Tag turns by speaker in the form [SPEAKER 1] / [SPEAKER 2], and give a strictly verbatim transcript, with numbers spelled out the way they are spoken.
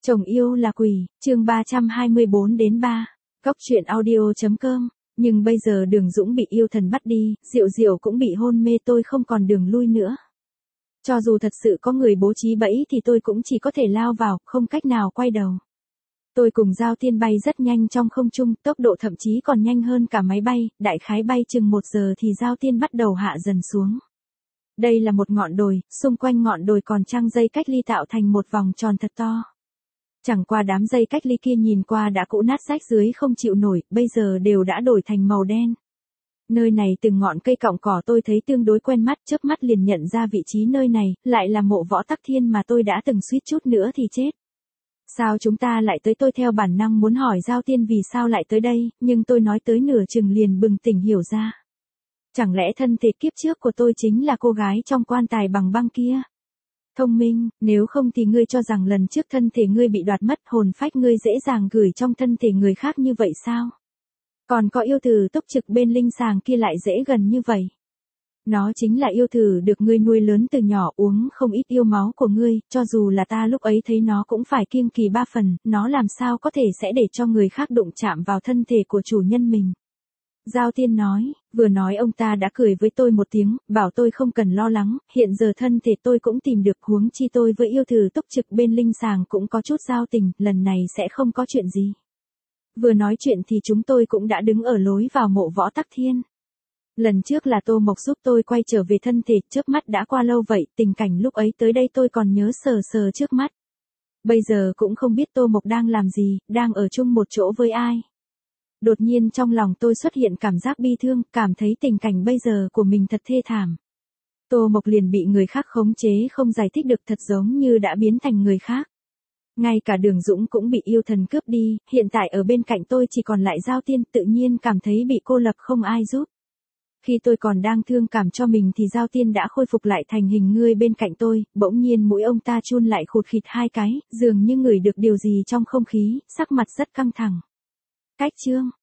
[SPEAKER 1] Chồng yêu là quỷ, chương ba trăm hai mươi bốn đến ba. Góc truyện audio.com. Nhưng bây giờ Đường Dũng bị yêu thần bắt đi, Diệu Diệu cũng bị hôn mê, tôi không còn đường lui nữa. Cho dù thật sự có người bố trí bẫy thì tôi cũng chỉ có thể lao vào, không cách nào quay đầu. Tôi cùng Giao Tiên bay rất nhanh trong không trung, tốc độ thậm chí còn nhanh hơn cả máy bay, đại khái bay chừng một giờ thì Giao Tiên bắt đầu hạ dần xuống. Đây là một ngọn đồi, xung quanh ngọn đồi còn trăng dây cách ly tạo thành một vòng tròn thật to. Chẳng qua đám dây cách ly kia nhìn qua đã cũ nát rách dưới không chịu nổi, bây giờ đều đã đổi thành màu đen. Nơi này từng ngọn cây cọng cỏ tôi thấy tương đối quen mắt, chớp mắt liền nhận ra vị trí nơi này, lại là mộ Võ Tắc Thiên mà tôi đã từng suýt chút nữa thì chết. Sao chúng ta lại tới? Tôi theo bản năng muốn hỏi Giao Tiên vì sao lại tới đây, nhưng tôi nói tới nửa chừng liền bừng tỉnh hiểu ra. Chẳng lẽ thân thể kiếp trước của tôi chính là cô gái trong quan tài bằng băng kia? Thông minh, nếu không thì ngươi cho rằng lần trước thân thể ngươi bị đoạt mất, hồn phách ngươi dễ dàng gửi trong thân thể người khác như vậy sao? Còn có yêu thử túc trực bên linh sàng kia lại dễ gần như vậy. Nó chính là yêu thử được ngươi nuôi lớn từ nhỏ, uống không ít yêu máu của ngươi, cho dù là ta lúc ấy thấy nó cũng phải kiêng kỳ ba phần, nó làm sao có thể sẽ để cho người khác đụng chạm vào thân thể của chủ nhân mình. Giao Tiên nói, vừa nói ông ta đã cười với tôi một tiếng, bảo tôi không cần lo lắng, hiện giờ thân thể tôi cũng tìm được, huống chi tôi với yêu thử túc trực bên linh sàng cũng có chút giao tình, lần này sẽ không có chuyện gì. Vừa nói chuyện thì chúng tôi cũng đã đứng ở lối vào mộ Võ Tắc Thiên. Lần trước là Tô Mộc giúp tôi quay trở về thân thể, chớp mắt đã qua lâu vậy, tình cảnh lúc ấy tới đây tôi còn nhớ sờ sờ trước mắt. Bây giờ cũng không biết Tô Mộc đang làm gì, đang ở chung một chỗ với ai. Đột nhiên trong lòng tôi xuất hiện cảm giác bi thương, cảm thấy tình cảnh bây giờ của mình thật thê thảm. Tô Mộc liền bị người khác khống chế, không giải thích được, thật giống như đã biến thành người khác. Ngay cả Đường Dũng cũng bị yêu thần cướp đi, hiện tại ở bên cạnh tôi chỉ còn lại Giao Tiên, tự nhiên cảm thấy bị cô lập không ai giúp. Khi tôi còn đang thương cảm cho mình thì Giao Tiên đã khôi phục lại thành hình người bên cạnh tôi, bỗng nhiên mũi ông ta chun lại khụt khịt hai cái, dường như ngửi được điều gì trong không khí, sắc mặt rất căng thẳng. Cách chương,